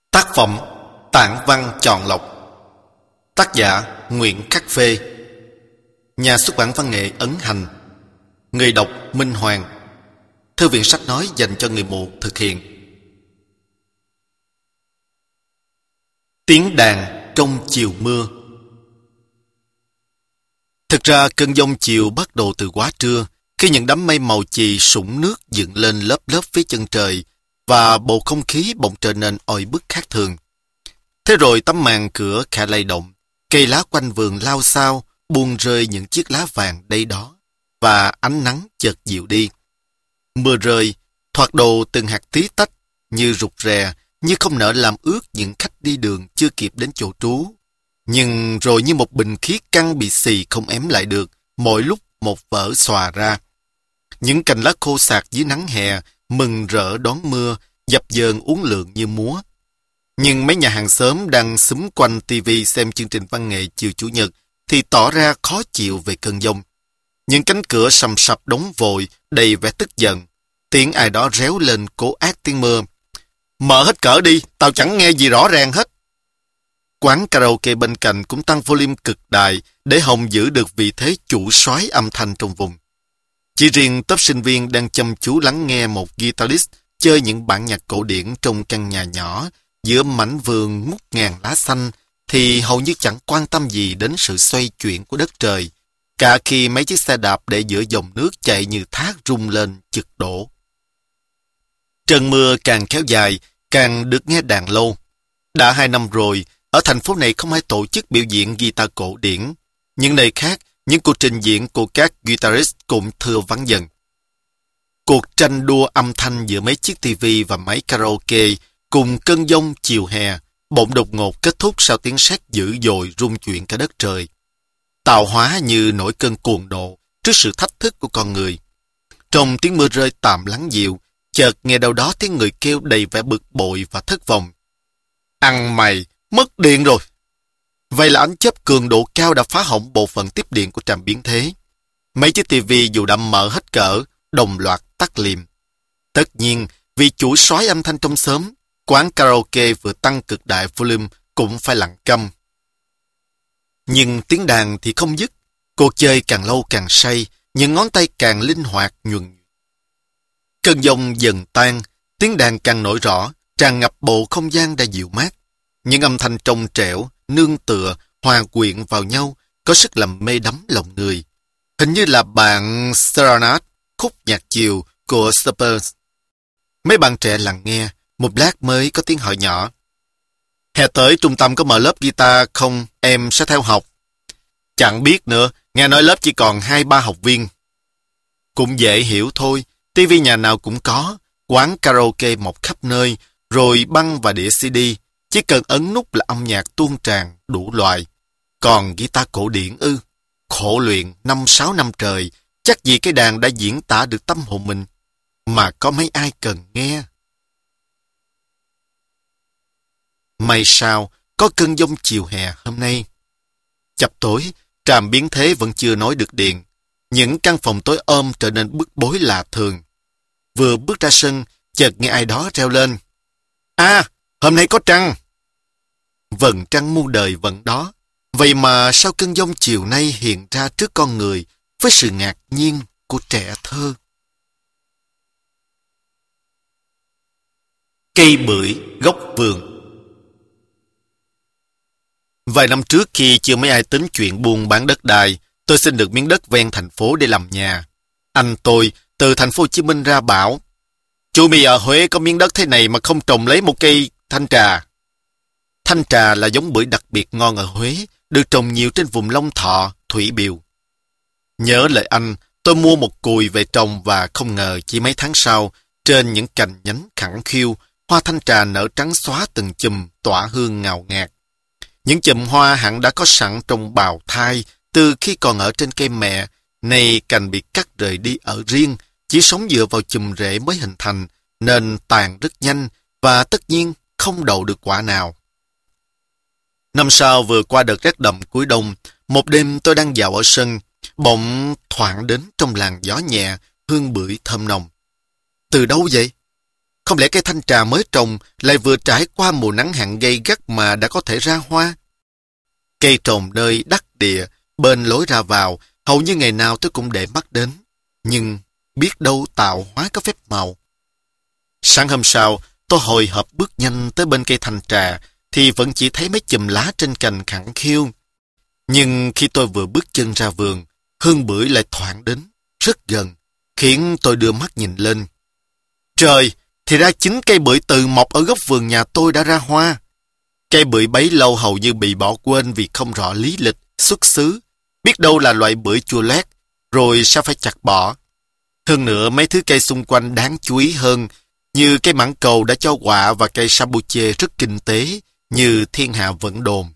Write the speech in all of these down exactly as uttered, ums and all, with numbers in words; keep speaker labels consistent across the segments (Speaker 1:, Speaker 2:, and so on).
Speaker 1: Tác phẩm Tản văn chọn lọc. Tác giả Nguyễn Khắc Phê. Nhà xuất bản văn nghệ Ấn Hành. Người đọc Minh Hoàng. Thư viện sách nói dành cho người mù thực hiện. Tiếng đàn trong chiều mưa. Thực ra cơn giông chiều bắt đầu từ quá trưa, khi những đám mây màu chì sũng nước dựng lên lớp lớp phía chân trời, và bầu không khí bỗng trở nên oi bức khác thường. Thế rồi tấm màn cửa khẽ lay động, cây lá quanh vườn lao xao, buông rơi những chiếc lá vàng đây đó, và ánh nắng chợt dịu đi. Mưa rơi, thoạt đầu từng hạt tí tách, như rụt rè, như không nỡ làm ướt những khách đi đường chưa kịp đến chỗ trú. Nhưng rồi như một bình khí căng bị xì không ém lại được, mỗi lúc một vỡ xòa ra. Những cành lá khô sạc dưới nắng hè, mừng rỡ đón mưa, dập dờn uốn lượn như múa. Nhưng mấy nhà hàng xóm đang xúm quanh tivi xem chương trình văn nghệ chiều Chủ nhật thì tỏ ra khó chịu về cơn giông. Những cánh cửa sầm sập đóng vội, đầy vẻ tức giận. Tiếng ai đó réo lên cố át tiếng mưa. Mở hết cỡ đi, tao chẳng nghe gì rõ ràng hết. Quán karaoke bên cạnh cũng tăng volume cực đại để Hồng giữ được vị thế chủ soái âm thanh trong vùng. Chỉ riêng tốp sinh viên đang chăm chú lắng nghe một guitarist chơi những bản nhạc cổ điển trong căn nhà nhỏ giữa mảnh vườn ngút ngàn lá xanh thì hầu như chẳng quan tâm gì đến sự xoay chuyển của đất trời, cả khi mấy chiếc xe đạp để giữa dòng nước chạy như thác rung lên chực đổ. Trận mưa càng kéo dài, càng được nghe đàn lâu. Đã hai năm rồi, ở thành phố này không ai tổ chức biểu diễn guitar cổ điển. Những nơi khác, những cuộc trình diễn của các guitarist cũng thưa vắng dần. Cuộc tranh đua âm thanh giữa mấy chiếc tivi và máy karaoke cùng cơn giông chiều hè bỗng đột ngột kết thúc sau tiếng sét dữ dội rung chuyển cả đất trời. Tạo hóa như nổi cơn cuồng nộ trước sự thách thức của con người. Trong tiếng mưa rơi tạm lắng dịu, chợt nghe đâu đó tiếng người kêu đầy vẻ bực bội và thất vọng. Ăn mày, mất điện rồi. Vậy là ánh chớp cường độ cao đã phá hỏng bộ phận tiếp điện của trạm biến thế. Mấy chiếc tivi dù đã mở hết cỡ, đồng loạt tắt liệm. Tất nhiên, vì chủ soái âm thanh trong xóm, quán karaoke vừa tăng cực đại volume cũng phải lặng câm. Nhưng tiếng đàn thì không dứt. Cuộc chơi càng lâu càng say, những ngón tay càng linh hoạt nhuần. Cơn giông dần tan, tiếng đàn càng nổi rõ, tràn ngập bộ không gian đã dịu mát. Những âm thanh trong trẻo, nương tựa, hòa quyện vào nhau, có sức làm mê đắm lòng người. Hình như là bản Serenade, khúc nhạc chiều của Spurs. Mấy bạn trẻ lặng nghe, một lát mới có tiếng hỏi nhỏ. Hè tới trung tâm có mở lớp guitar không, em sẽ theo học. Chẳng biết nữa, nghe nói lớp chỉ còn hai ba học viên. Cũng dễ hiểu thôi, tivi nhà nào cũng có, quán karaoke mọc khắp nơi, rồi băng và đĩa xê đê, chỉ cần ấn nút là âm nhạc tuôn tràn đủ loại. Còn guitar cổ điển ư, khổ luyện năm sáu năm trời, chắc gì cái đàn đã diễn tả được tâm hồn mình, mà có mấy ai cần nghe. May sao, có cơn giông chiều hè hôm nay. Chập tối, trạm biến thế vẫn chưa nói được điện. Những căn phòng tối ôm trở nên bức bối lạ thường. Vừa bước ra sân, chợt nghe ai đó reo lên. À, hôm nay có trăng. Vầng trăng muôn đời vẫn đó. Vậy mà sao cơn giông chiều nay hiện ra trước con người với sự ngạc nhiên của trẻ thơ. Cây bưởi góc vườn. Vài năm trước khi chưa mấy ai tính chuyện buôn bán đất đai, tôi xin được miếng đất ven thành phố để làm nhà. Anh tôi từ thành phố Hồ Chí Minh ra bảo, chú mày ở Huế có miếng đất thế này mà không trồng lấy một cây thanh trà. Thanh trà là giống bưởi đặc biệt ngon ở Huế, được trồng nhiều trên vùng Long Thọ, Thủy Biều. Nhớ lời anh, tôi mua một cùi về trồng và không ngờ chỉ mấy tháng sau, trên những cành nhánh khẳng khiu, hoa thanh trà nở trắng xóa từng chùm, tỏa hương ngào ngạt. Những chùm hoa hẳn đã có sẵn trong bào thai từ khi còn ở trên cây mẹ, nay cành bị cắt rời đi ở riêng, chỉ sống dựa vào chùm rễ mới hình thành, nên tàn rất nhanh và tất nhiên không đậu được quả nào. Năm sau vừa qua đợt rét đậm cuối đông, một đêm tôi đang dạo ở sân, bỗng thoảng đến trong làn gió nhẹ, hương bưởi thơm nồng. Từ đâu vậy? Không lẽ cây thanh trà mới trồng lại vừa trải qua mùa nắng hạn gay gắt mà đã có thể ra hoa? Cây trồng nơi đắc địa, bên lối ra vào, hầu như ngày nào tôi cũng để mắt đến. Nhưng biết đâu tạo hóa có phép màu. Sáng hôm sau, tôi hồi hộp bước nhanh tới bên cây thanh trà, thì vẫn chỉ thấy mấy chùm lá trên cành khẳng khiu. Nhưng khi tôi vừa bước chân ra vườn, hương bưởi lại thoảng đến, rất gần, khiến tôi đưa mắt nhìn lên. Trời, thì ra chính cây bưởi từ mọc ở góc vườn nhà tôi đã ra hoa. Cây bưởi bấy lâu hầu như bị bỏ quên vì không rõ lý lịch, xuất xứ. Biết đâu là loại bưởi chua loét, rồi sao phải chặt bỏ. Hơn nữa mấy thứ cây xung quanh đáng chú ý hơn, như cây mãng cầu đã cho quả và cây sabuche rất kinh tế, như thiên hạ vẫn đồn.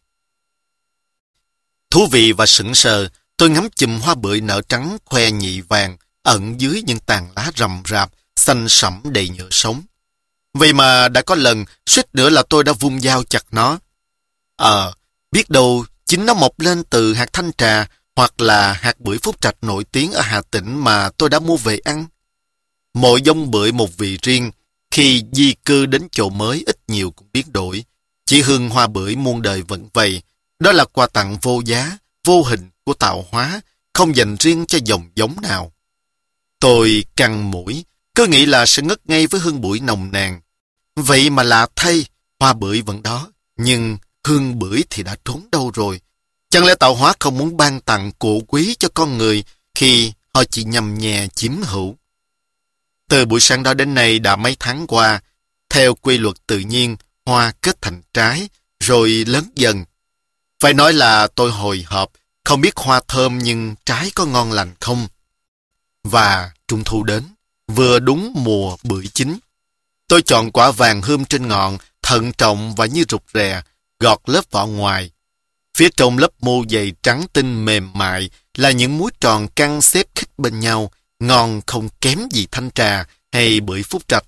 Speaker 1: Thú vị và sững sờ, tôi ngắm chùm hoa bưởi nở trắng khoe nhị vàng, ẩn dưới những tàn lá rậm rạp, xanh sẫm đầy nhựa sống. Vậy mà đã có lần, suýt nữa là tôi đã vung dao chặt nó. Ờ, biết đâu chính nó mọc lên từ hạt thanh trà hoặc là hạt bưởi Phúc Trạch nổi tiếng ở Hà Tĩnh mà tôi đã mua về ăn. Mỗi dông bưởi một vị riêng, khi di cư đến chỗ mới ít nhiều cũng biến đổi. Chỉ hương hoa bưởi muôn đời vẫn vậy. Đó là quà tặng vô giá, vô hình của tạo hóa, không dành riêng cho dòng giống nào. Tôi căng mũi, cứ nghĩ là sẽ ngất ngây với hương bưởi nồng nàn. Vậy mà lạ thay, hoa bưởi vẫn đó, nhưng hương bưởi thì đã trốn đâu rồi? Chẳng lẽ tạo hóa không muốn ban tặng cổ quý cho con người khi họ chỉ nhầm nhẹ chiếm hữu? Từ buổi sáng đó đến nay đã mấy tháng qua, theo quy luật tự nhiên, hoa kết thành trái, rồi lớn dần. Phải nói là tôi hồi hộp, không biết hoa thơm nhưng trái có ngon lành không. Và trung thu đến, vừa đúng mùa bưởi chín. Tôi chọn quả vàng hươm trên ngọn, thận trọng và như rụt rè, gọt lớp vỏ ngoài. Phía trong lớp mô dày trắng tinh mềm mại là những múi tròn căng xếp khít bên nhau, ngon không kém gì thanh trà hay bưởi Phúc Trạch.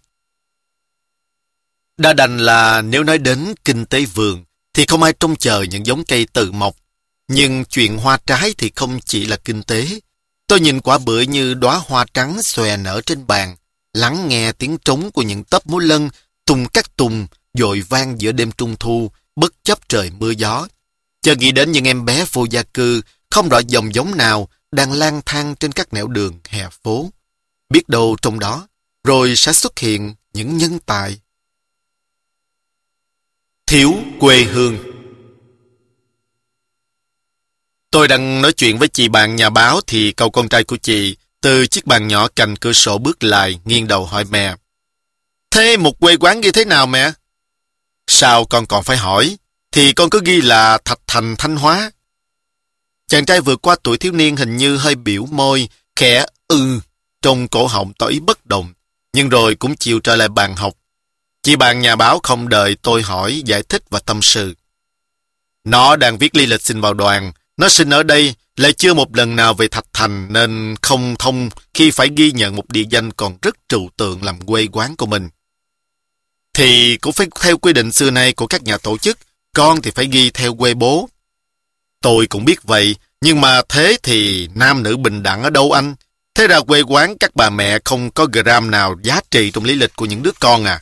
Speaker 1: Đã đành là nếu nói đến kinh tế vườn, thì không ai trông chờ những giống cây tự mọc. Nhưng chuyện hoa trái thì không chỉ là kinh tế. Tôi nhìn quả bưởi như đóa hoa trắng xòe nở trên bàn, lắng nghe tiếng trống của những tấp múa lân, tùng các tùng, dội vang giữa đêm trung thu, bất chấp trời mưa gió. Chợt nghĩ đến những em bé vô gia cư, không rõ dòng giống nào, đang lang thang trên các nẻo đường hè phố. Biết đâu trong đó, rồi sẽ xuất hiện những nhân tài. Thiếu quê hương. Tôi đang nói chuyện với chị bạn nhà báo thì cậu con trai của chị từ chiếc bàn nhỏ cạnh cửa sổ bước lại, nghiêng đầu hỏi mẹ. Thế một quê quán ghi thế nào mẹ? Sao con còn phải hỏi? Thì con cứ ghi là Thạch Thành Thanh Hóa. Chàng trai vượt qua tuổi thiếu niên hình như hơi biểu môi, khẽ ư, trong cổ họng tỏ ý bất động, nhưng rồi cũng chịu trở lại bàn học. Chị bạn nhà báo không đợi tôi hỏi, giải thích và tâm sự. Nó đang viết lý lịch xin vào đoàn, nó sinh ở đây, lại chưa một lần nào về Thạch Thành nên không thông khi phải ghi nhận một địa danh còn rất trừu tượng làm quê quán của mình. Thì cũng phải theo quy định xưa nay của các nhà tổ chức, con thì phải ghi theo quê bố. Tôi cũng biết vậy, nhưng mà thế thì nam nữ bình đẳng ở đâu anh? Thế ra quê quán các bà mẹ không có gram nào giá trị trong lý lịch của những đứa con à?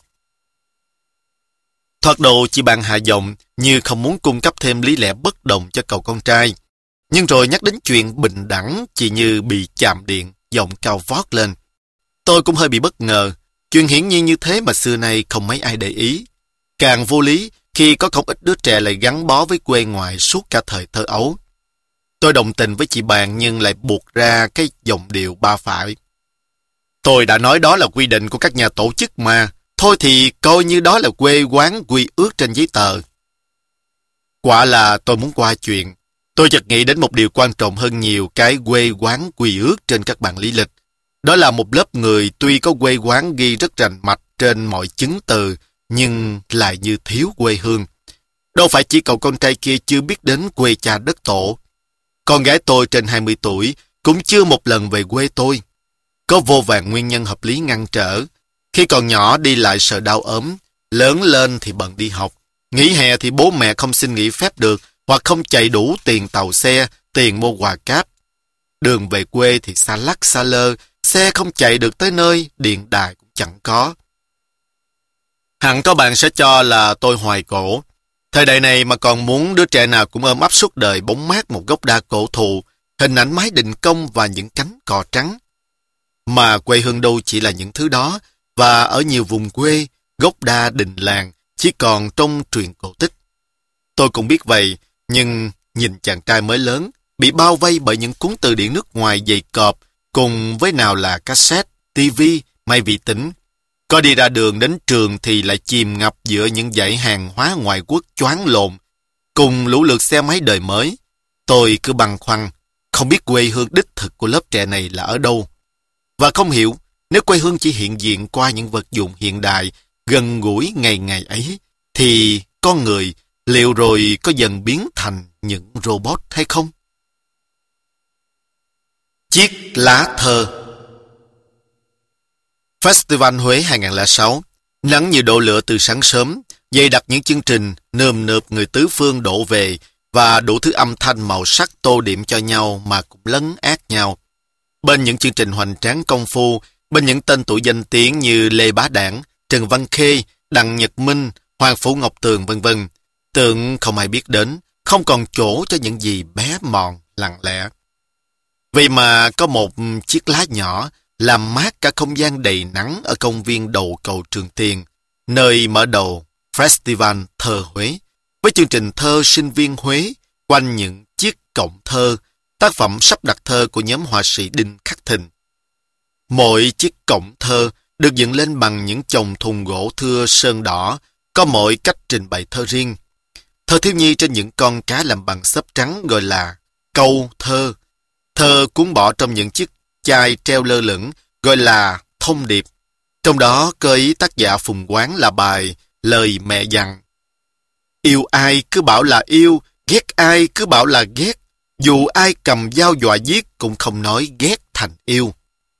Speaker 1: Thoạt đầu chị bạn hạ giọng như không muốn cung cấp thêm lý lẽ bất đồng cho cậu con trai. Nhưng rồi nhắc đến chuyện bình đẳng, chị như bị chạm điện, giọng cao vót lên. Tôi cũng hơi bị bất ngờ, chuyện hiển nhiên như thế mà xưa nay không mấy ai để ý. Càng vô lý khi có không ít đứa trẻ lại gắn bó với quê ngoại suốt cả thời thơ ấu. Tôi đồng tình với chị bạn nhưng lại buộc ra cái giọng điệu ba phải. Tôi đã nói đó là quy định của các nhà tổ chức mà, thôi thì coi như đó là quê quán quy ước trên giấy tờ. Quả là tôi muốn qua chuyện. Tôi chợt nghĩ đến một điều quan trọng hơn nhiều cái quê quán quy ước trên các bản lý lịch. Đó là một lớp người tuy có quê quán ghi rất rành mạch trên mọi chứng từ, nhưng lại như thiếu quê hương. Đâu phải chỉ cậu con trai kia chưa biết đến quê cha đất tổ. Con gái tôi trên hai mươi tuổi cũng chưa một lần về quê tôi. Có vô vàn nguyên nhân hợp lý ngăn trở. Khi còn nhỏ đi lại sợ đau ốm, lớn lên thì bận đi học. Nghỉ hè thì bố mẹ không xin nghỉ phép được, hoặc không chạy đủ tiền tàu xe, tiền mua quà cáp. Đường về quê thì xa lắc xa lơ, xe không chạy được tới nơi, điện đài cũng chẳng có. Hẳn có bạn sẽ cho là tôi hoài cổ. Thời đại này mà còn muốn đứa trẻ nào cũng ôm ấp suốt đời bóng mát một gốc đa cổ thụ, hình ảnh mái đình công và những cánh cò trắng. Mà quê hương đâu chỉ là những thứ đó, và ở nhiều vùng quê, gốc đa đình làng chỉ còn trong truyện cổ tích. Tôi cũng biết vậy, nhưng nhìn chàng trai mới lớn, bị bao vây bởi những cuốn từ điển nước ngoài dày cộp, cùng với nào là cassette, tivi, máy vi tính. Có đi ra đường đến trường thì lại chìm ngập giữa những dãy hàng hóa ngoại quốc choáng lộn, cùng lũ lượt xe máy đời mới. Tôi cứ băn khoăn, không biết quê hương đích thực của lớp trẻ này là ở đâu. Và không hiểu, nếu quê hương chỉ hiện diện qua những vật dụng hiện đại, gần gũi ngày ngày ấy, thì con người liệu rồi có dần biến thành những robot hay không? Chiếc lá thơ. Festival Huế hai không không sáu, nắng như đổ lửa từ sáng sớm, dày đặt những chương trình, nườm nượp người tứ phương đổ về, và đủ thứ âm thanh màu sắc tô điểm cho nhau mà cũng lấn át nhau. Bên những chương trình hoành tráng công phu, bên những tên tuổi danh tiếng như Lê Bá Đảng, Trần Văn Khê, Đặng Nhật Minh, Hoàng Phủ Ngọc Tường vân vân, tưởng không ai biết đến, không còn chỗ cho những gì bé mọn, lặng lẽ. Vì mà có một chiếc lá nhỏ làm mát cả không gian đầy nắng ở công viên đầu cầu Trường Tiền, nơi mở đầu Festival Thơ Huế, với chương trình thơ sinh viên Huế quanh những chiếc cổng thơ, tác phẩm sắp đặt thơ của nhóm họa sĩ Đinh Khắc Thịnh. Mỗi chiếc cổng thơ được dựng lên bằng những chồng thùng gỗ thưa sơn đỏ, có mỗi cách trình bày thơ riêng. Thơ thiếu nhi trên những con cá làm bằng xốp trắng gọi là câu thơ. Thơ cuốn bỏ trong những chiếc chai treo lơ lửng gọi là thông điệp. Trong đó cơ ý tác giả Phùng Quán là bài Lời Mẹ Dặn. Yêu ai cứ bảo là yêu, ghét ai cứ bảo là ghét. Dù ai cầm dao dọa giết cũng không nói ghét thành yêu.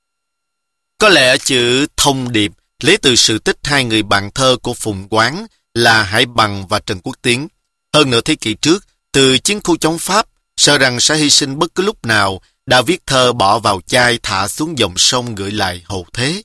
Speaker 1: Có lẽ chữ thông điệp lấy từ sự tích hai người bạn thơ của Phùng Quán là Hải Bằng và Trần Quốc Tiến. Hơn nửa thế kỷ trước, từ chiến khu chống Pháp, sợ rằng sẽ hy sinh bất cứ lúc nào, đã viết thơ bỏ vào chai thả xuống dòng sông gửi lại hậu thế.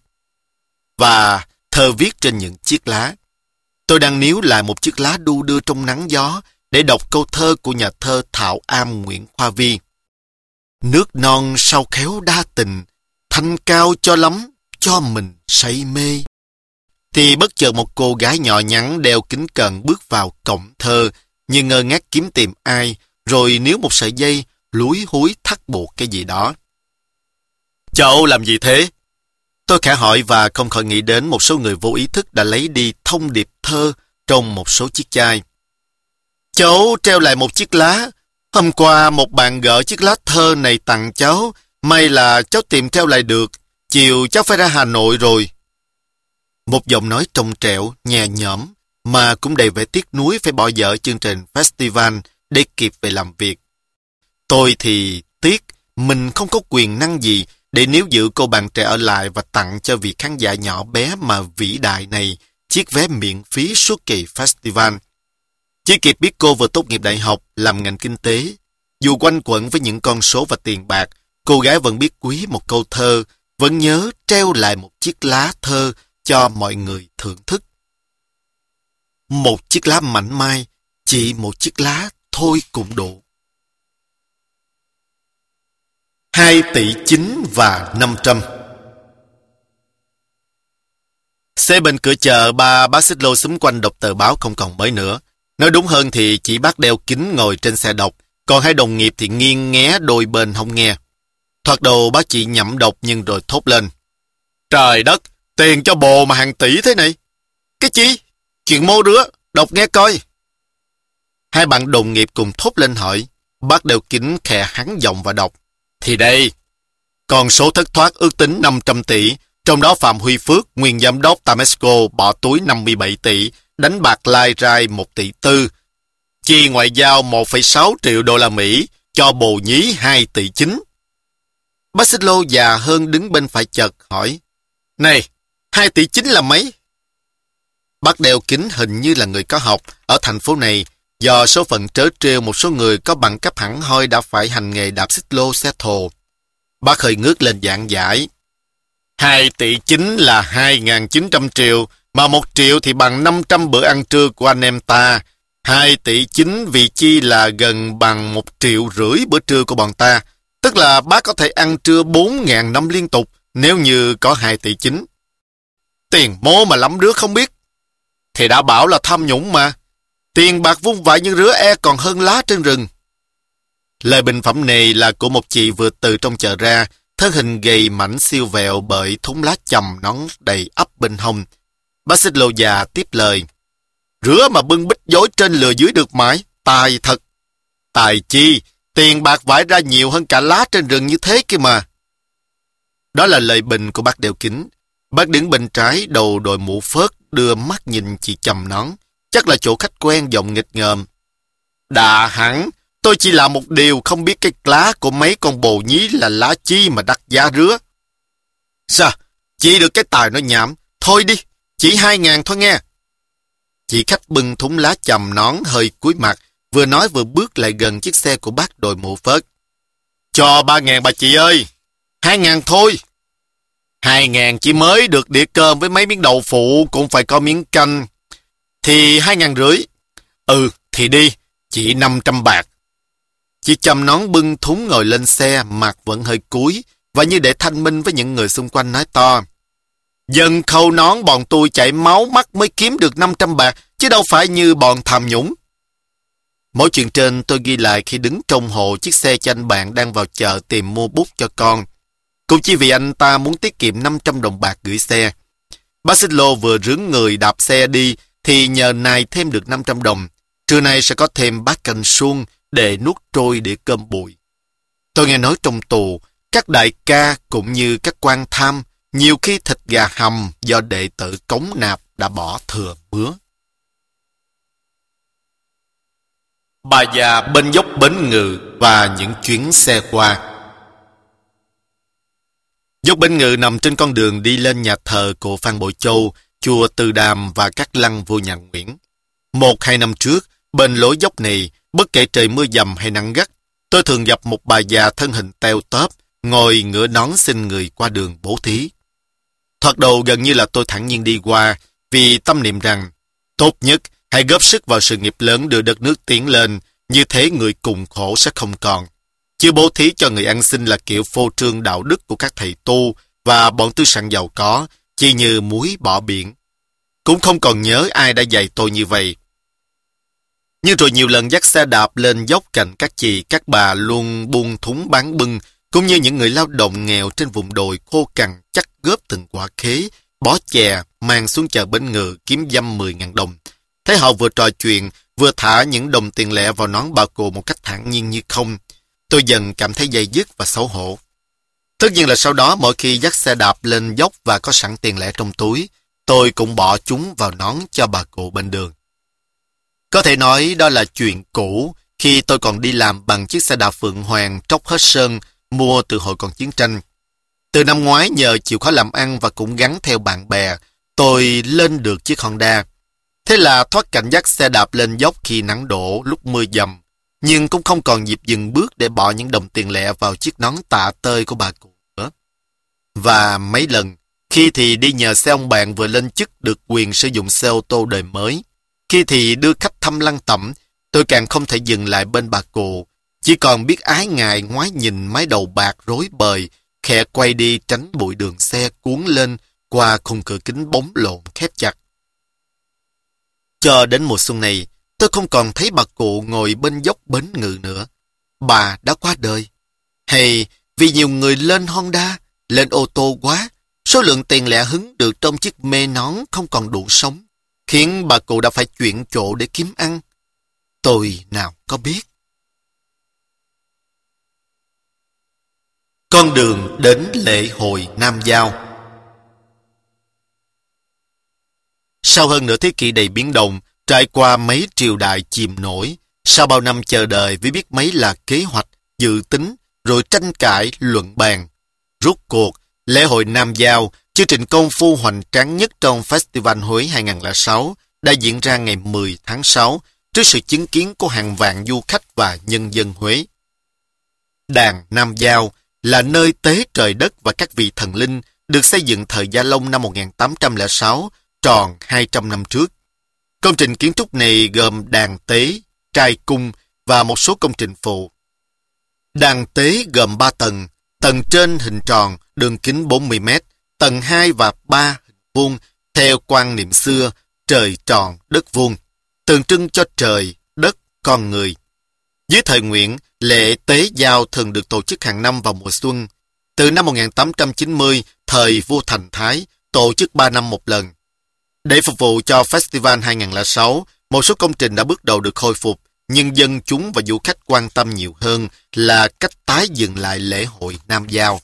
Speaker 1: Và thơ viết trên những chiếc lá. Tôi đang níu lại một chiếc lá đu đưa trong nắng gió để đọc câu thơ của nhà thơ Thảo Am Nguyễn Khoa Vi. Nước non sao khéo đa tình, thanh cao cho lắm, cho mình say mê. Thì bất chợt một cô gái nhỏ nhắn đeo kính cận bước vào cổng thơ, như ngơ ngác kiếm tìm ai, rồi níu một sợi dây, lúi húi thắt buộc cái gì đó. Cháu làm gì thế? Tôi khẽ hỏi và không khỏi nghĩ đến một số người vô ý thức đã lấy đi thông điệp thơ trong một số chiếc chai. Cháu treo lại một chiếc lá. Hôm qua một bạn gửi chiếc lá thơ này tặng cháu. May là cháu tìm treo lại được. Chiều cháu phải ra Hà Nội rồi. Một giọng nói trong trẻo, nhẹ nhõm, mà cũng đầy vẻ tiếc nuối phải bỏ dở chương trình festival để kịp về làm việc. Tôi thì tiếc mình không có quyền năng gì để níu giữ cô bạn trẻ ở lại và tặng cho vị khán giả nhỏ bé mà vĩ đại này chiếc vé miễn phí suốt kỳ festival. Chỉ kịp biết cô vừa tốt nghiệp đại học làm ngành kinh tế. Dù quanh quẩn với những con số và tiền bạc, cô gái vẫn biết quý một câu thơ, vẫn nhớ treo lại một chiếc lá thơ cho mọi người thưởng thức. Một chiếc lá mảnh mai, chỉ một chiếc lá thôi cũng đủ. Hai tỷ chín và năm trăm. Xe bên cửa chợ, ba bác xích lô xúm quanh đọc tờ báo không còn mới nữa. Nói đúng hơn thì chỉ bác đeo kính ngồi trên xe đọc, còn hai đồng nghiệp thì nghiêng nghé đôi bên không nghe. Thoạt đầu bác chỉ nhẩm đọc nhưng rồi thốt lên. Trời đất, tiền cho bồ mà hàng tỷ thế này. Cái chi? Chuyện mô đứa, đọc nghe coi. Hai bạn đồng nghiệp cùng thốt lên hỏi. Bác đeo kính khẽ hắn giọng và đọc. Thì đây, con số thất thoát ước tính năm trăm tỷ, trong đó Phạm Huy Phước, nguyên giám đốc Tamesco bỏ túi năm mươi bảy tỷ, đánh bạc lai rai một tỷ tư, chi ngoại giao một phẩy sáu triệu đô la Mỹ, cho bồ nhí hai tỷ chín. Bác xích lô già hơn đứng bên phải chợt hỏi, này, hai tỷ chín là mấy? Bác đeo kính hình như là người có học ở thành phố này, do số phận trớ trêu một số người có bằng cấp hẳn hoi đã phải hành nghề đạp xích lô xe thồ. Bác hơi ngước lên giảng giải. Hai tỷ chín là hai nghìn chín trăm triệu, Mà một triệu thì bằng năm trăm bữa ăn trưa của anh em ta. Hai tỷ chín vì chi là gần bằng một triệu rưỡi bữa trưa của bọn ta. Tức là bác có thể ăn trưa bốn ngàn năm liên tục nếu như có hai tỷ chín. Tiền mô mà lắm đứa không biết. Thì đã bảo là tham nhũng mà. Tiền bạc vung vãi như rứa e còn hơn lá trên rừng. Lời bình phẩm này là của một chị vừa từ trong chợ ra, thân hình gầy mảnh siêu vẹo bởi thúng lá chầm nón đầy ắp bên hông. Bác xích lô già tiếp lời. Rứa mà bưng bít dối trên lừa dưới được mãi, tài thật. Tài chi, tiền bạc vãi ra nhiều hơn cả lá trên rừng như thế kia mà. Đó là lời bình của bác đeo kính. Bác đứng bên trái đầu đội mũ phớt, đưa mắt nhìn chị chầm nón. Chắc là chỗ khách quen giọng nghịch ngợm. Đà hẳn, tôi chỉ làm một điều không biết cái lá của mấy con bồ nhí là lá chi mà đắt giá rứa. Sao? Chị được cái tài nó nhảm. Thôi đi, chỉ hai ngàn thôi nghe. Chị khách bưng thúng lá chầm nón hơi cúi mặt, vừa nói vừa bước lại gần chiếc xe của bác đội mũ phớt. Cho ba ngàn bà chị ơi. Hai ngàn thôi. Hai ngàn chỉ mới được đĩa cơm với mấy miếng đậu phụ, cũng phải có miếng canh. Thì hai ngàn rưỡi. Ừ, thì đi, chỉ năm trăm bạc. Chị chầm nón bưng thúng ngồi lên xe, mặt vẫn hơi cúi, và như để thanh minh với những người xung quanh nói to. Dân khâu nón bọn tôi chảy máu mắt mới kiếm được năm trăm bạc, chứ đâu phải như bọn tham nhũng. Mỗi chuyện trên tôi ghi lại khi đứng trong hộ chiếc xe cho anh bạn đang vào chợ tìm mua bút cho con. Cũng chỉ vì anh ta muốn tiết kiệm năm trăm đồng bạc gửi xe. Bác xích lô vừa rướn người đạp xe đi thì nhờ này thêm được năm trăm đồng. Trưa nay sẽ có thêm bát canh suông để nuốt trôi đĩa cơm bụi. Tôi nghe nói trong tù, các đại ca cũng như các quan tham, nhiều khi thịt gà hầm do đệ tử cống nạp đã bỏ thừa mứa. Bà già bên dốc Bến Ngự và những chuyến xe qua. Dốc Bến Ngự nằm trên con đường đi lên nhà thờ của Phan Bội Châu, chùa Từ Đàm và các lăng vua nhà Nguyễn. Một hai năm trước, bên lối dốc này, bất kể trời mưa dầm hay nắng gắt, tôi thường gặp một bà già thân hình teo tóp, ngồi ngửa nón xin người qua đường bố thí. Thoạt đầu gần như là tôi thản nhiên đi qua, vì tâm niệm rằng, tốt nhất hãy góp sức vào sự nghiệp lớn đưa đất nước tiến lên, như thế người cùng khổ sẽ không còn. Chứ bố thí cho người ăn xin là kiểu phô trương đạo đức của các thầy tu và bọn tư sản giàu có, chỉ như muối bỏ biển. Cũng không còn nhớ ai đã dạy tôi như vậy. Nhưng rồi nhiều lần dắt xe đạp lên dốc cạnh các chị, các bà luôn buông thúng bán bưng, cũng như những người lao động nghèo trên vùng đồi khô cằn chắc góp từng quả khế, bó chè, mang xuống chợ Bến Ngự kiếm dăm mười ngàn đồng. Thấy họ vừa trò chuyện, vừa thả những đồng tiền lẻ vào nón bà cụ một cách thản nhiên như không. Tôi dần cảm thấy dây dứt và xấu hổ. Tất nhiên là sau đó mỗi khi dắt xe đạp lên dốc và có sẵn tiền lẻ trong túi, tôi cũng bỏ chúng vào nón cho bà cụ bên đường. Có thể nói đó là chuyện cũ khi tôi còn đi làm bằng chiếc xe đạp Phượng Hoàng tróc hết sơn, mua từ hồi còn chiến tranh. Từ năm ngoái nhờ chịu khó làm ăn và cũng gắn theo bạn bè, tôi lên được chiếc Honda. Thế là thoát cảnh dắt xe đạp lên dốc khi nắng đổ lúc mưa dầm, nhưng cũng không còn dịp dừng bước để bỏ những đồng tiền lẻ vào chiếc nón tạ tơi của bà cụ nữa. Và mấy lần, khi thì đi nhờ xe ông bạn vừa lên chức được quyền sử dụng xe ô tô đời mới, khi thì đưa khách thăm lăng tẩm, tôi càng không thể dừng lại bên bà cụ, chỉ còn biết ái ngại ngoái nhìn mái đầu bạc rối bời, khẽ quay đi tránh bụi đường xe cuốn lên qua khung cửa kính bóng lộn khép chặt. Cho đến mùa xuân này, tôi không còn thấy bà cụ ngồi bên dốc Bến Ngự nữa. Bà đã qua đời. Hay vì nhiều người lên Honda, lên ô tô quá, số lượng tiền lẻ hứng được trong chiếc mê nón không còn đủ sống, khiến bà cụ đã phải chuyển chỗ để kiếm ăn. Tôi nào có biết. Con đường đến lễ hội Nam Giao. Sau hơn nửa thế kỷ đầy biến động, trải qua mấy triều đại chìm nổi, sau bao năm chờ đợi với biết mấy là kế hoạch, dự tính, rồi tranh cãi, luận bàn, rốt cuộc, lễ hội Nam Giao, chương trình công phu hoành tráng nhất trong Festival Huế hai không không sáu, đã diễn ra ngày mười tháng sáu, trước sự chứng kiến của hàng vạn du khách và nhân dân Huế. Đàn Nam Giao là nơi tế trời đất và các vị thần linh, được xây dựng thời Gia Long năm một nghìn tám trăm lẻ sáu, tròn hai trăm năm trước. Công trình kiến trúc này gồm đàn tế, trai cung và một số công trình phụ. Đàn tế gồm ba tầng, tầng trên hình tròn, đường kính bốn mươi mét, tầng hai và ba hình vuông, theo quan niệm xưa, trời tròn, đất vuông, tượng trưng cho trời, đất, con người. Dưới thời Nguyễn, lễ tế giao thường được tổ chức hàng năm vào mùa xuân. Từ năm một nghìn tám trăm chín mươi, thời vua Thành Thái, tổ chức ba năm một lần. Để phục vụ cho Festival hai nghìn lẻ sáu, một số công trình đã bước đầu được khôi phục, nhưng dân chúng và du khách quan tâm nhiều hơn là cách tái dựng lại lễ hội Nam Giao.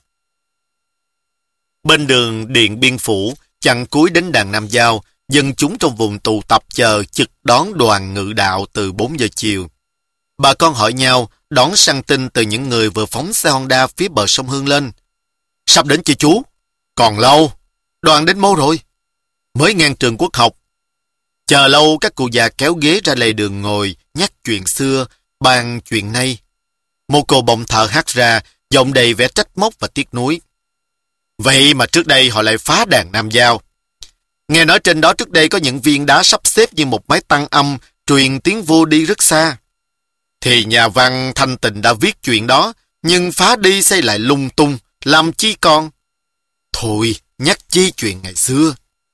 Speaker 1: Bên đường Điện Biên Phủ, chặng cuối đến đàn Nam Giao, dân chúng trong vùng tụ tập chờ trực đón đoàn ngự đạo từ bốn giờ chiều. Bà con hỏi nhau, đón săn tin từ những người vừa phóng xe Honda phía bờ sông Hương lên. Sắp đến chưa chú? Còn lâu. Đoàn đến mô rồi. Mới ngang trường Quốc học. Chờ lâu các cụ già kéo ghế ra lề đường ngồi, nhắc chuyện xưa, bàn chuyện nay. Một cô bỗng thở hắt ra, giọng đầy vẻ trách móc và tiếc nuối. Vậy mà trước đây họ lại phá đàn Nam Giao. Nghe nói trên đó trước đây có những viên đá sắp xếp như một máy tăng âm, truyền tiếng vua đi rất xa. Thì nhà văn Thanh Tịnh đã viết chuyện đó, nhưng phá đi xây lại lung tung, làm chi con. Thôi, nhắc chi chuyện ngày xưa.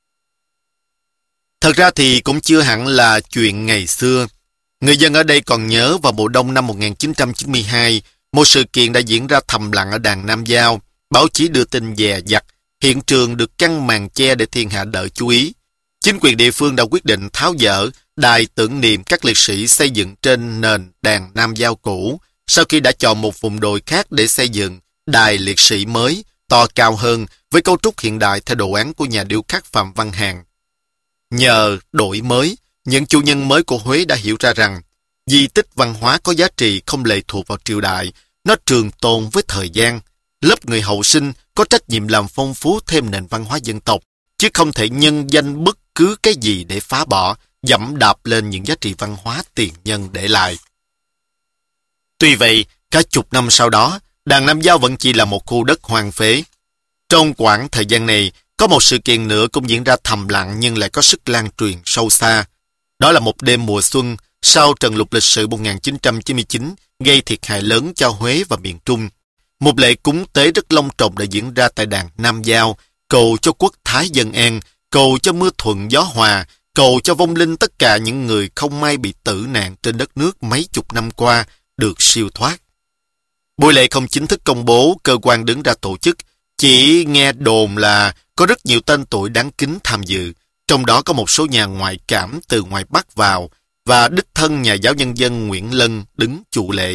Speaker 1: Thật ra thì cũng chưa hẳn là chuyện ngày xưa. Người dân ở đây còn nhớ vào mùa đông năm một nghìn chín trăm chín mươi hai, một sự kiện đã diễn ra thầm lặng ở đàn Nam Giao. Báo chí đưa tin dè dặt, hiện trường được căng màn che để thiên hạ đỡ chú ý. Chính quyền địa phương đã quyết định tháo dỡ đài tưởng niệm các liệt sĩ xây dựng trên nền đàn Nam Giao cũ, sau khi đã chọn một vùng đồi khác để xây dựng đài liệt sĩ mới, to cao hơn, với cấu trúc hiện đại theo đồ án của nhà điêu khắc Phạm Văn Hàn. Nhờ đổi mới, những chủ nhân mới của Huế đã hiểu ra rằng di tích văn hóa có giá trị không lệ thuộc vào triều đại, nó trường tồn với thời gian. Lớp người hậu sinh có trách nhiệm làm phong phú thêm nền văn hóa dân tộc, chứ không thể nhân danh bất cứ cái gì để phá bỏ, dẫm đạp lên những giá trị văn hóa tiền nhân để lại. Tuy vậy, cả chục năm sau đó, đàn Nam Giao vẫn chỉ là một khu đất hoang phế. Trong quãng thời gian này, có một sự kiện nữa cũng diễn ra thầm lặng nhưng lại có sức lan truyền sâu xa. Đó là một đêm mùa xuân sau trận lụt lịch sử một nghìn chín trăm chín mươi chín gây thiệt hại lớn cho Huế và miền Trung. Một lễ cúng tế rất long trọng đã diễn ra tại đàn Nam Giao, cầu cho quốc thái dân an, cầu cho mưa thuận gió hòa, cầu cho vong linh tất cả những người không may bị tử nạn trên đất nước mấy chục năm qua được siêu thoát. Buổi lễ không chính thức công bố, cơ quan đứng ra tổ chức, chỉ nghe đồn là có rất nhiều tên tuổi đáng kính tham dự, trong đó có một số nhà ngoại cảm từ ngoài Bắc vào và đích thân nhà giáo nhân dân Nguyễn Lân đứng chủ lễ.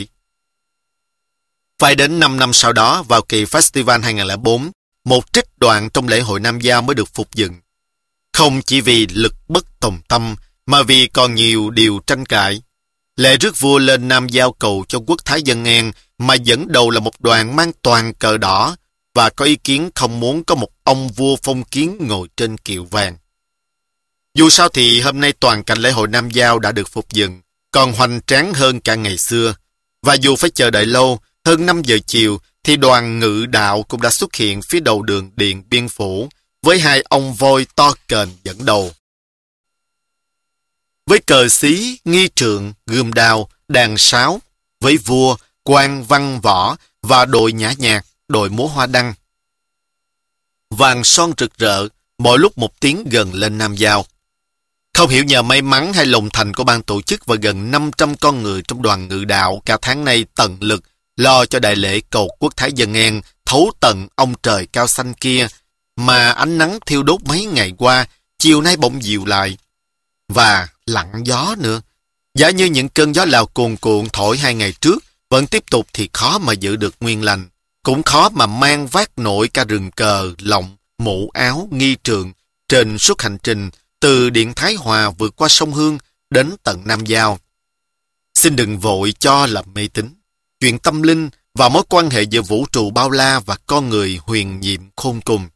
Speaker 1: Phải đến năm năm sau đó, vào kỳ Festival hai nghìn lẻ bốn, một trích đoạn trong lễ hội Nam Giao mới được phục dựng. Không chỉ vì lực bất tòng tâm, mà vì còn nhiều điều tranh cãi. Lễ rước vua lên Nam Giao cầu cho quốc thái dân an, mà dẫn đầu là một đoàn mang toàn cờ đỏ, và có ý kiến không muốn có một ông vua phong kiến ngồi trên kiệu vàng. Dù sao thì hôm nay toàn cảnh lễ hội Nam Giao đã được phục dựng, còn hoành tráng hơn cả ngày xưa. Và dù phải chờ đợi lâu, hơn năm giờ chiều, thì đoàn ngự đạo cũng đã xuất hiện phía đầu đường Điện Biên Phủ, với hai ông voi to kềnh dẫn đầu. Với cờ xí, nghi trượng, gươm đao, đàn sáo, với vua, quan văn võ và đội nhã nhạc, đội múa hoa đăng. Vàng son rực rỡ, mỗi lúc một tiếng gần lên Nam Giao. Không hiểu nhờ may mắn hay lòng thành của ban tổ chức và gần năm trăm con người trong đoàn ngự đạo cả tháng nay tận lực lo cho đại lễ cầu quốc thái dân an thấu tận ông trời cao xanh kia, mà ánh nắng thiêu đốt mấy ngày qua, chiều nay bỗng dịu lại. Và lặng gió nữa. Giả như những cơn gió Lào cuồn cuộn thổi hai ngày trước vẫn tiếp tục thì khó mà giữ được nguyên lành. Cũng khó mà mang vác nổi cả rừng cờ, lọng, mũ áo, nghi trượng trên suốt hành trình từ Điện Thái Hòa vượt qua sông Hương đến tận Nam Giao. Xin đừng vội cho là mê tín. Chuyện tâm linh và mối quan hệ giữa vũ trụ bao la và con người huyền nhiệm khôn cùng.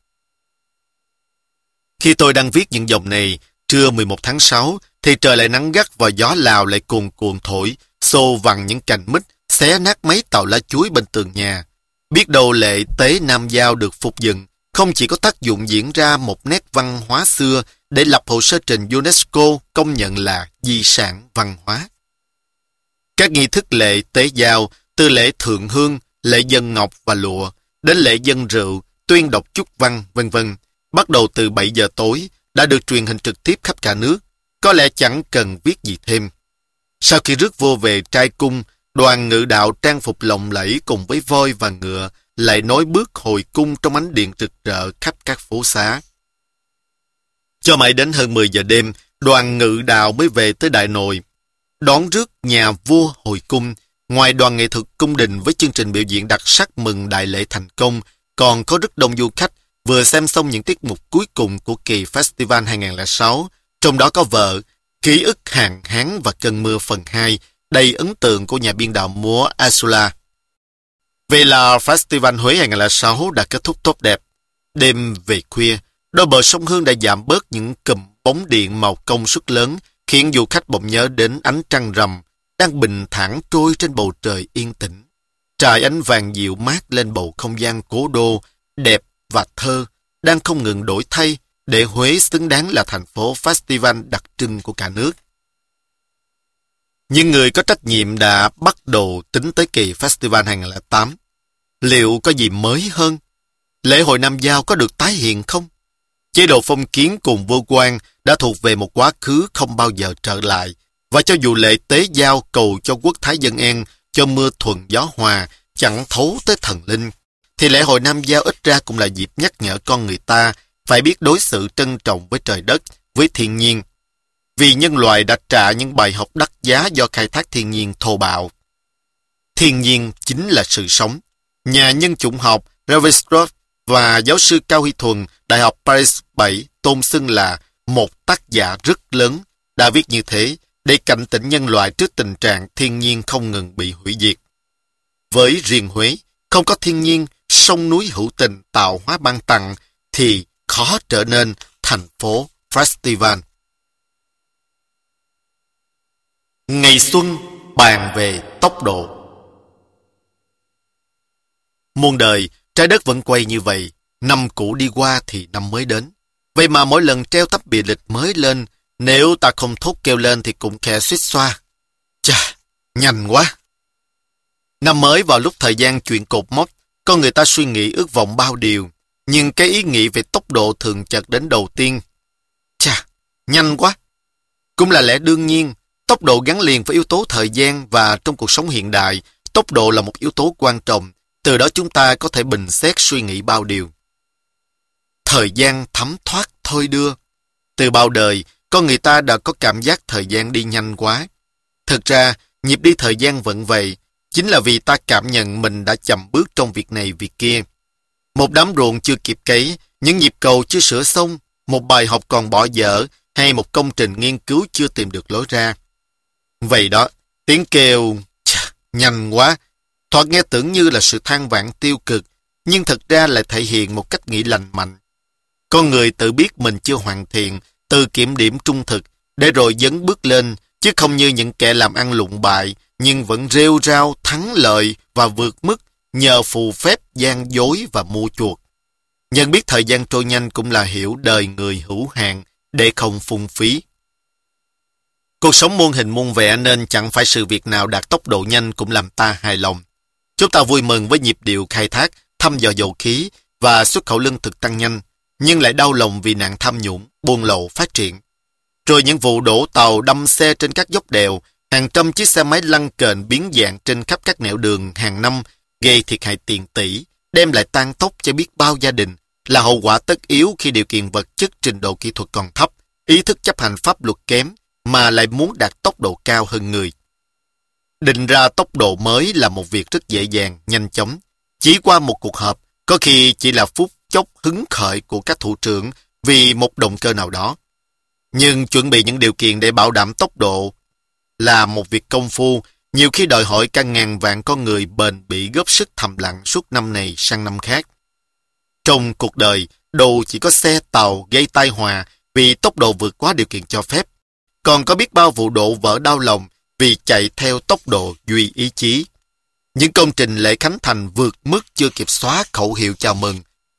Speaker 1: Khi tôi đang viết những dòng này, trưa mười một tháng sáu, thì trời lại nắng gắt và gió Lào lại cuồn cuộn thổi, xô vặn những cành mít, xé nát mấy tàu lá chuối bên tường nhà. Biết đâu lễ tế Nam Giao được phục dựng, không chỉ có tác dụng diễn ra một nét văn hóa xưa để lập hồ sơ trình UNESCO công nhận là di sản văn hóa. Các nghi thức lễ tế giao, từ lễ thượng hương, lễ dân ngọc và lụa, đến lễ dân rượu, tuyên đọc chúc văn, vân vân, bắt đầu từ bảy giờ tối, đã được truyền hình trực tiếp khắp cả nước, có lẽ chẳng cần viết gì thêm. Sau khi rước vua về trai cung, đoàn ngự đạo trang phục lộng lẫy cùng với voi và ngựa lại nối bước hồi cung trong ánh điện rực rỡ khắp các phố xá. Cho mãi đến hơn mười giờ đêm, đoàn ngự đạo mới về tới Đại Nội. Đón rước nhà vua hồi cung, ngoài đoàn nghệ thuật cung đình với chương trình biểu diễn đặc sắc mừng đại lễ thành công, còn có rất đông du khách vừa xem xong những tiết mục cuối cùng của kỳ Festival hai không không sáu, trong đó có vợ, Ký ức hạn hán và cơn mưa phần hai, đầy ấn tượng của nhà biên đạo múa Ursula. Vậy là Festival Huế hai không không sáu đã kết thúc tốt đẹp. Đêm về khuya, đôi bờ sông Hương đã giảm bớt những cụm bóng điện màu công suất lớn, khiến du khách bỗng nhớ đến ánh trăng rằm đang bình thản trôi trên bầu trời yên tĩnh, trải ánh vàng dịu mát lên bầu không gian cố đô đẹp và thơ đang không ngừng đổi thay để Huế xứng đáng là thành phố festival đặc trưng của cả nước. Những người có trách nhiệm đã bắt đầu tính tới kỳ Festival hai không không tám. Liệu có gì mới hơn? Lễ hội Nam Giao có được tái hiện không? Chế độ phong kiến cùng vua quan đã thuộc về một quá khứ không bao giờ trở lại, và cho dù lễ tế giao cầu cho quốc thái dân an, cho mưa thuận gió hòa, chẳng thấu tới thần linh, thì lễ hội Nam Giao ít ra cũng là dịp nhắc nhở con người ta phải biết đối xử trân trọng với trời đất, với thiên nhiên. Vì nhân loại đã trả những bài học đắt giá do khai thác thiên nhiên thô bạo. Thiên nhiên chính là sự sống. Nhà nhân chủng học Ravenscroft và giáo sư Cao Huy Thuần, Đại học Paris bảy tôn xưng là một tác giả rất lớn, đã viết như thế để cảnh tỉnh nhân loại trước tình trạng thiên nhiên không ngừng bị hủy diệt. Với riêng Huế, không có thiên nhiên, sông núi hữu tình tạo hóa ban tặng thì khó trở nên thành phố festival. Ngày xuân bàn về tốc độ. Muôn đời, trái đất vẫn quay như vậy, năm cũ đi qua thì năm mới đến. Vậy mà mỗi lần treo tấm bìa lịch mới lên, nếu ta không thốt kêu lên thì cũng khẽ suýt xoa. Chà, nhanh quá. Năm mới vào lúc thời gian chuyển cột mốc, con người ta suy nghĩ ước vọng bao điều, nhưng cái ý nghĩ về tốc độ thường chợt đến đầu tiên. Chà, nhanh quá. Cũng là lẽ đương nhiên, tốc độ gắn liền với yếu tố thời gian, và trong cuộc sống hiện đại, tốc độ là một yếu tố quan trọng, từ đó chúng ta có thể bình xét suy nghĩ bao điều. Thời gian thấm thoát thôi đưa. Từ bao đời, con người ta đã có cảm giác thời gian đi nhanh quá. Thực ra, nhịp đi thời gian vẫn vậy, chính là vì ta cảm nhận mình đã chậm bước trong việc này việc kia. Một đám ruộng chưa kịp cấy, những nhịp cầu chưa sửa xong, một bài học còn bỏ dở, hay một công trình nghiên cứu chưa tìm được lối ra. Vậy đó, tiếng kêu chà, nhanh quá, thoạt nghe tưởng như là sự than vãn tiêu cực, nhưng thật ra lại thể hiện một cách nghĩ lành mạnh. Con người tự biết mình chưa hoàn thiện, tự kiểm điểm trung thực, để rồi dấn bước lên, chứ không như những kẻ làm ăn lụng bại, nhưng vẫn rêu rao thắng lợi và vượt mức nhờ phù phép gian dối và mua chuộc. Nhận biết thời gian trôi nhanh cũng là hiểu đời người hữu hạn để không phung phí. Cuộc sống muôn hình muôn vẻ nên chẳng phải sự việc nào đạt tốc độ nhanh cũng làm ta hài lòng. Chúng ta vui mừng với nhịp điệu khai thác, thăm dò dầu khí và xuất khẩu lương thực tăng nhanh, nhưng lại đau lòng vì nạn tham nhũng, buôn lậu phát triển. Rồi những vụ đổ tàu đâm xe trên các dốc đèo, hàng trăm chiếc xe máy lăn kềnh biến dạng trên khắp các nẻo đường hàng năm, gây thiệt hại tiền tỷ, đem lại tang tóc cho biết bao gia đình, là hậu quả tất yếu khi điều kiện vật chất, trình độ kỹ thuật còn thấp, ý thức chấp hành pháp luật kém, mà lại muốn đạt tốc độ cao hơn người. Định ra tốc độ mới là một việc rất dễ dàng, nhanh chóng. Chỉ qua một cuộc họp, có khi chỉ là phút chốc hứng khởi của các thủ trưởng vì một động cơ nào đó. Nhưng chuẩn bị những điều kiện để bảo đảm tốc độ là một việc công phu, nhiều khi đòi hỏi cả ngàn vạn con người bền bỉ góp sức thầm lặng suốt năm này sang năm khác. Trong cuộc đời, đâu chỉ có xe tàu gây tai họa vì tốc độ vượt quá điều kiện cho phép, còn có biết bao vụ độ vỡ đau lòng vì chạy theo tốc độ duy ý chí. Những công trình lễ khánh thành vượt mức chưa kịp xóa khẩu hiệu chào mừng,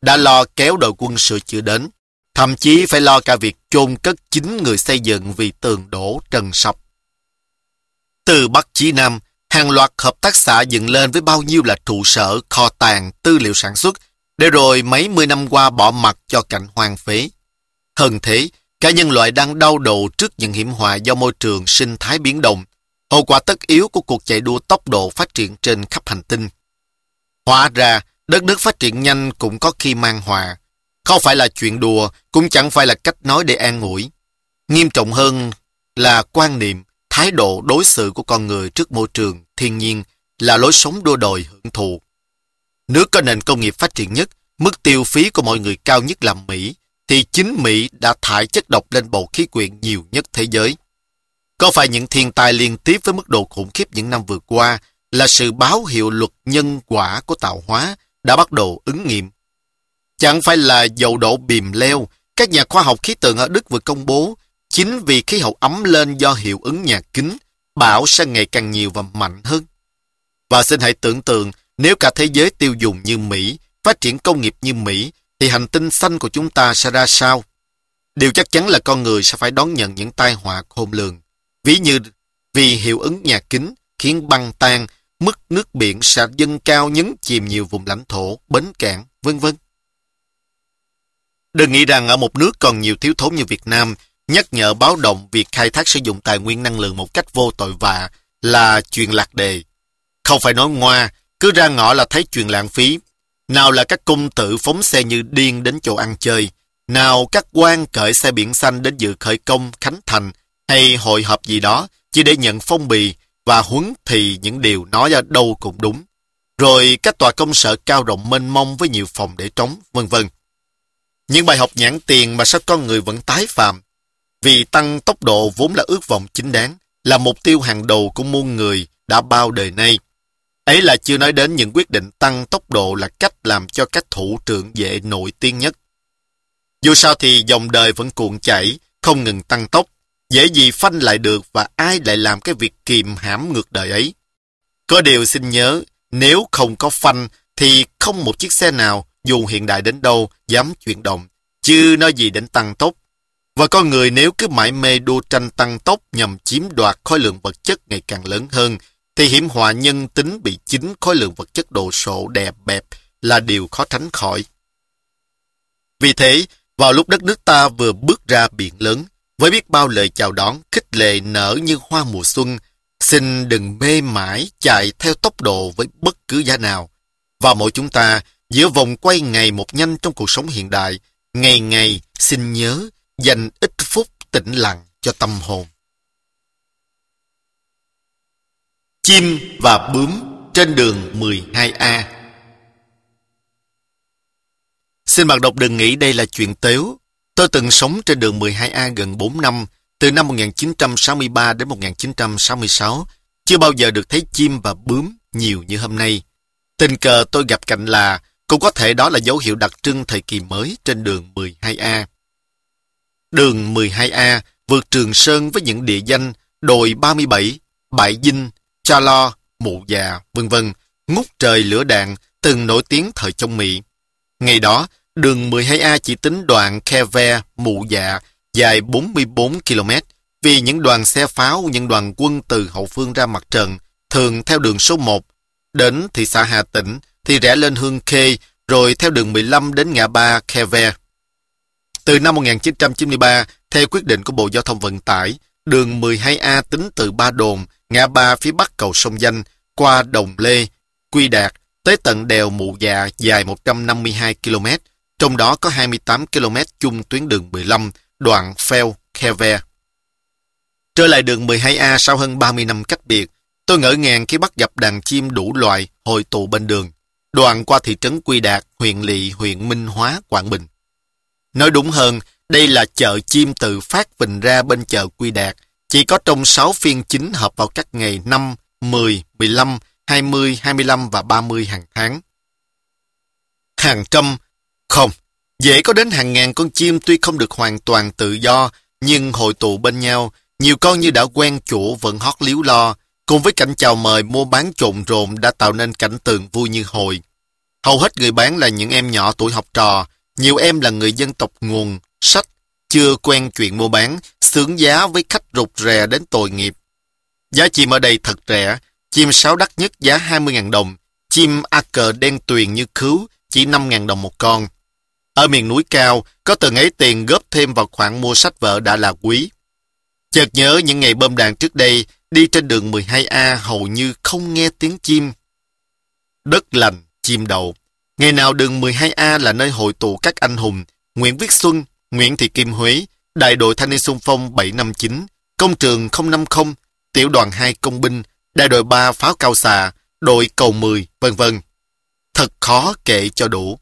Speaker 1: đã lo kéo đội quân sửa chữa đến, thậm chí phải lo cả việc chôn cất chính người xây dựng vì tường đổ trần sập. Từ Bắc chí Nam, hàng loạt hợp tác xã dựng lên với bao nhiêu là trụ sở, kho tàng, tư liệu sản xuất, để rồi mấy mươi năm qua bỏ mặc cho cảnh hoang phế. Hơn thế, cả nhân loại đang đau đầu trước những hiểm họa do môi trường sinh thái biến động, hậu quả tất yếu của cuộc chạy đua tốc độ phát triển trên khắp hành tinh. Hóa ra, đất nước phát triển nhanh cũng có khi mang họa. Không phải là chuyện đùa, cũng chẳng phải là cách nói để an ủi. Nghiêm trọng hơn là quan niệm, thái độ đối xử của con người trước môi trường, thiên nhiên, là lối sống đua đòi hưởng thụ. Nước có nền công nghiệp phát triển nhất, mức tiêu phí của mọi người cao nhất là Mỹ, thì chính Mỹ đã thải chất độc lên bầu khí quyển nhiều nhất thế giới. Có phải những thiên tai liên tiếp với mức độ khủng khiếp những năm vừa qua là sự báo hiệu luật nhân quả của tạo hóa đã bắt đầu ứng nghiệm? Chẳng phải là dầu đổ bìm leo, các nhà khoa học khí tượng ở Đức vừa công bố, chính vì khí hậu ấm lên do hiệu ứng nhà kính, bão sẽ ngày càng nhiều và mạnh hơn. Và xin hãy tưởng tượng, nếu cả thế giới tiêu dùng như Mỹ, phát triển công nghiệp như Mỹ, thì hành tinh xanh của chúng ta sẽ ra sao? Điều chắc chắn là con người sẽ phải đón nhận những tai họa khôn lường. Ví như vì hiệu ứng nhà kính khiến băng tan, mức nước biển sẽ dâng cao nhấn chìm nhiều vùng lãnh thổ, bến cảng, vân vân. Đừng nghĩ rằng ở một nước còn nhiều thiếu thốn như Việt Nam, nhắc nhở báo động việc khai thác sử dụng tài nguyên năng lượng một cách vô tội vạ là chuyện lạc đề. Không phải nói ngoa, cứ ra ngõ là thấy chuyện lãng phí. Nào là các công tử phóng xe như điên đến chỗ ăn chơi, nào các quan cởi xe biển xanh đến dự khởi công, khánh thành hay hội họp gì đó chỉ để nhận phong bì và huấn thì những điều nói ra đâu cũng đúng. Rồi các tòa công sở cao rộng mênh mông với nhiều phòng để trống, vân vân. Những bài học nhãn tiền mà sao con người vẫn tái phạm? Vì tăng tốc độ vốn là ước vọng chính đáng, là mục tiêu hàng đầu của muôn người đã bao đời nay. Ấy là chưa nói đến những quyết định tăng tốc độ là cách làm cho các thủ trưởng dễ nổi tiếng nhất. Dù sao thì dòng đời vẫn cuộn chảy, không ngừng tăng tốc, dễ gì phanh lại được và ai lại làm cái việc kìm hãm ngược đời ấy. Có điều xin nhớ, nếu không có phanh thì không một chiếc xe nào, dù hiện đại đến đâu, dám chuyển động, chứ nói gì đến tăng tốc. Và con người nếu cứ mãi mê đua tranh tăng tốc nhằm chiếm đoạt khối lượng vật chất ngày càng lớn hơn, thì hiểm họa nhân tính bị chính khối lượng vật chất đồ sộ đẹp bẹp là điều khó tránh khỏi. Vì thế, vào lúc đất nước ta vừa bước ra biển lớn, với biết bao lời chào đón, khích lệ nở như hoa mùa xuân, xin đừng mê mãi chạy theo tốc độ với bất cứ giá nào. Và mỗi chúng ta, giữa vòng quay ngày một nhanh trong cuộc sống hiện đại, ngày ngày xin nhớ dành ít phút tĩnh lặng cho tâm hồn. Chim và bướm trên đường mười hai A. Xin bạn đọc đừng nghĩ đây là chuyện tếu. Tôi từng sống trên đường mười hai A gần bốn năm, từ năm một nghìn chín trăm sáu mươi ba đến một nghìn chín trăm sáu mươi sáu. Chưa bao giờ được thấy chim và bướm nhiều như hôm nay. Tình cờ tôi gặp cạnh là, cũng có thể đó là dấu hiệu đặc trưng thời kỳ mới trên đường mười hai A. Đường mười hai A vượt Trường Sơn với những địa danh đồi ba mươi bảy, Bãi Dinh, Cha Lo, Mụ Già, vân vân, ngút trời lửa đạn, từng nổi tiếng thời chống Mỹ. Ngày đó, đường mười hai A chỉ tính đoạn Khe Ve, Mụ Dạ, dài bốn mươi bốn ki lô mét, vì những đoàn xe pháo, những đoàn quân từ hậu phương ra mặt trận, thường theo đường số một, đến thị xã Hà Tĩnh, thì rẽ lên Hương Khê, rồi theo đường mười lăm đến ngã ba Khe Ve. Từ năm một nghìn chín trăm chín mươi ba, theo quyết định của Bộ Giao thông Vận tải, đường mười hai A tính từ Ba Đồn, ngã ba phía bắc cầu Sông Danh, qua Đồng Lê, Quy Đạt, tới tận đèo Mụ Dạ dài một trăm năm mươi hai ki lô mét, trong đó có hai mươi tám ki lô mét chung tuyến đường mười lăm, đoạn Pheo, Khe Ve. Trở lại đường mười hai A sau hơn ba mươi năm cách biệt, tôi ngỡ ngàng khi bắt gặp đàn chim đủ loại hội tụ bên đường, đoạn qua thị trấn Quy Đạt, huyện Lỵ, huyện Minh Hóa, Quảng Bình. Nói đúng hơn, đây là chợ chim tự phát vịnh ra bên chợ Quy Đạt, chỉ có trong sáu phiên chính hợp vào các ngày năm, mười, mười lăm, hai mươi, hai mươi lăm và ba mươi hàng tháng. Hàng trăm, không, dễ có đến hàng ngàn con chim tuy không được hoàn toàn tự do, nhưng hội tụ bên nhau, nhiều con như đã quen chủ vẫn hót líu lo, cùng với cảnh chào mời mua bán trộn rộn đã tạo nên cảnh tượng vui như hồi. Hầu hết người bán là những em nhỏ tuổi học trò, nhiều em là người dân tộc nguồn, sách, chưa quen chuyện mua bán, xướng giá với khách rụt rè đến tội nghiệp. Giá chim ở đây thật rẻ, chim sáo đắt nhất giá hai mươi nghìn đồng, chim a cờ đen tuyền như khứu chỉ năm nghìn đồng một con. Ở miền núi cao, có từng ấy tiền góp thêm vào khoản mua sách vở đã là quý. Chợt nhớ những ngày bơm đạn trước đây, đi trên đường mười hai A hầu như không nghe tiếng chim. Đất lành, chim đậu. Ngày nào đường mười hai A là nơi hội tụ các anh hùng Nguyễn Viết Xuân, Nguyễn Thị Kim Huế, Đại đội Thanh niên xung phong bảy năm chín, Công trường không năm không, Tiểu đoàn hai công binh, Đại đội ba pháo cao xạ, đội cầu mười, vân vân. Thật khó kể cho đủ.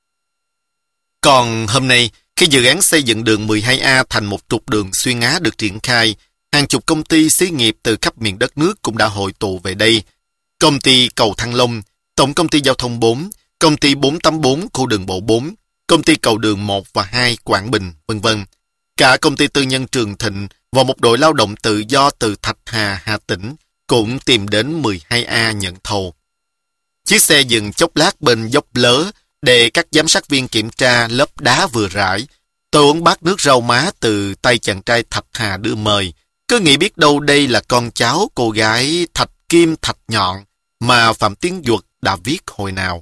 Speaker 1: Còn hôm nay, khi dự án xây dựng đường mười hai A thành một trục đường xuyên Á được triển khai, hàng chục công ty xí nghiệp từ khắp miền đất nước cũng đã hội tụ về đây. Công ty Cầu Thăng Long, Tổng công ty Giao thông bốn, Công ty bốn tám bốn khu đường bộ bốn, Công ty Cầu đường một và hai Quảng Bình, vân vân. Cả công ty tư nhân Trường Thịnh và một đội lao động tự do từ Thạch Hà, Hà Tĩnh cũng tìm đến mười hai A nhận thầu. Chiếc xe dừng chốc lát bên dốc lớ để các giám sát viên kiểm tra lớp đá vừa rải. Tôi uống bát nước rau má từ tay chàng trai Thạch Hà đưa mời. Cứ nghĩ biết đâu đây là con cháu cô gái Thạch Kim Thạch Nhọn mà Phạm Tiến Duật đã viết hồi nào.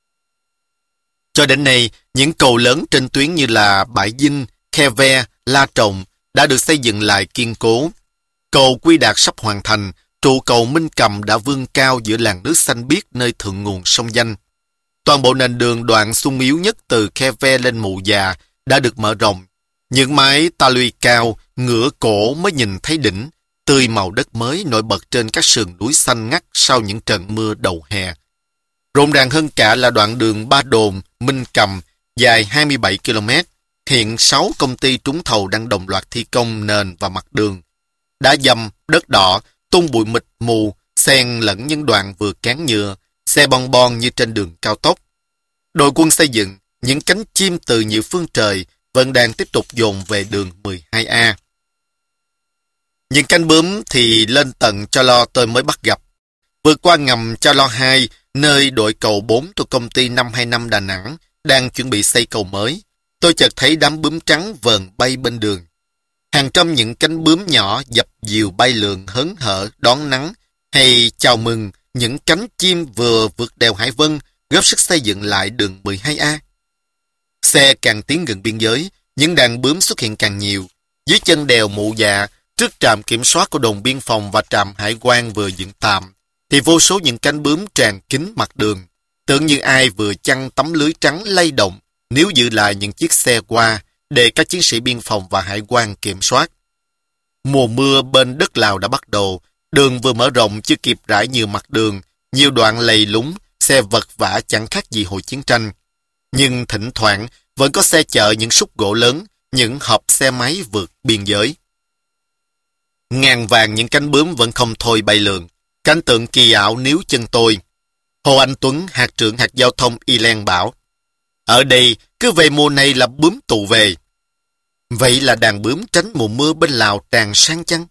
Speaker 1: Cho đến nay, những cầu lớn trên tuyến như là Bãi Dinh, Khe Ve, La Trồng đã được xây dựng lại kiên cố. Cầu Quy Đạt sắp hoàn thành, trụ cầu Minh Cầm đã vươn cao giữa làn nước xanh biếc nơi thượng nguồn sông Danh. Toàn bộ nền đường đoạn xung yếu nhất từ Khe Ve lên Mù Già đã được mở rộng. Những mái ta luy cao, ngửa cổ mới nhìn thấy đỉnh, tươi màu đất mới nổi bật trên các sườn núi xanh ngắt sau những trận mưa đầu hè. Rộn ràng hơn cả là đoạn đường Ba Đồn, Minh Cầm, dài hai mươi bảy ki lô mét. Hiện sáu công ty trúng thầu đang đồng loạt thi công nền và mặt đường. Đá dầm, đất đỏ, tung bụi mịt mù, xen lẫn những đoạn vừa cán nhựa, xe bon bon như trên đường cao tốc. Đội quân xây dựng, những cánh chim từ nhiều phương trời vẫn đang tiếp tục dồn về đường mười hai A. Những cánh bướm thì lên tận Cho Lo tôi mới bắt gặp. Vượt qua ngầm Cho Lo hai, nơi đội cầu bốn thuộc công ty năm hai năm Đà Nẵng đang chuẩn bị xây cầu mới, tôi chợt thấy đám bướm trắng vờn bay bên đường. Hàng trăm những cánh bướm nhỏ dập dìu bay lượn hớn hở đón nắng hay chào mừng những cánh chim vừa vượt đèo Hải Vân góp sức xây dựng lại đường mười hai A. Xe càng tiến gần biên giới, những đàn bướm xuất hiện càng nhiều. Dưới chân đèo Mụ Dạ, trước trạm kiểm soát của đồn biên phòng và trạm hải quan vừa dựng tạm, thì vô số những cánh bướm tràn kín mặt đường, tưởng như ai vừa chăng tấm lưới trắng lay động nếu giữ lại những chiếc xe qua để các chiến sĩ biên phòng và hải quan kiểm soát. Mùa mưa bên đất Lào đã bắt đầu, đường vừa mở rộng chưa kịp rải nhiều mặt đường, nhiều đoạn lầy lúng, xe vật vã chẳng khác gì hồi chiến tranh. Nhưng thỉnh thoảng vẫn có xe chở những xúc gỗ lớn, những hộp xe máy vượt biên giới. Ngàn vàng những cánh bướm vẫn không thôi bay lượn, cảnh tượng kỳ ảo níu chân tôi. Hồ Anh Tuấn, hạt trưởng hạt giao thông Ireland bảo, ở đây cứ về mùa này là bướm tụ về. Vậy là đàn bướm tránh mùa mưa bên Lào tràn sang chăng?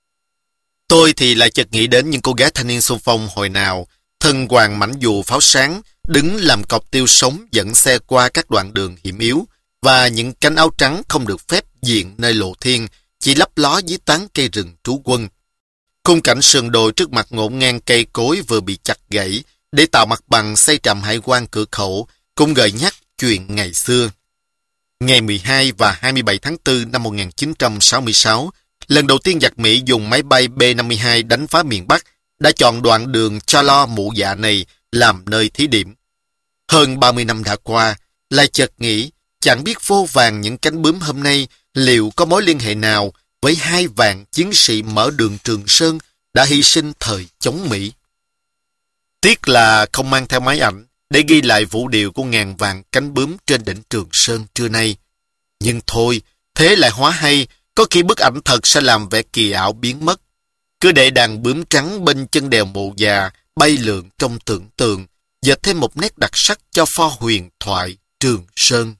Speaker 1: Tôi thì lại chợt nghĩ đến những cô gái thanh niên xung phong hồi nào, thân hoàng mảnh dù pháo sáng, đứng làm cọc tiêu sống dẫn xe qua các đoạn đường hiểm yếu, và những cánh áo trắng không được phép diện nơi lộ thiên, chỉ lấp ló dưới tán cây rừng trú quân. Khung cảnh sườn đồi trước mặt ngổn ngang cây cối vừa bị chặt gãy, để tạo mặt bằng xây trạm hải quan cửa khẩu, cũng gợi nhắc chuyện ngày xưa. Ngày mười hai và hai mươi bảy tháng tư năm một nghìn chín trăm sáu mươi sáu, lần đầu tiên giặc Mỹ dùng máy bay B năm mươi hai đánh phá miền Bắc, đã chọn đoạn đường Cho Lo Mụ Dạ này làm nơi thí điểm. Hơn ba mươi năm đã qua, lại chợt nghĩ, chẳng biết vô vàn những cánh bướm hôm nay liệu có mối liên hệ nào với hai vạn chiến sĩ mở đường Trường Sơn đã hy sinh thời chống Mỹ. Tiếc là không mang theo máy ảnh để ghi lại vũ điệu của ngàn vạn cánh bướm trên đỉnh Trường Sơn trưa nay. Nhưng thôi, thế lại hóa hay, có khi bức ảnh thật sẽ làm vẻ kỳ ảo biến mất. Cứ để đàn bướm trắng bên chân đèo Mộ Già bay lượn trong tưởng tượng, dệt thêm một nét đặc sắc cho pho huyền thoại Trường Sơn.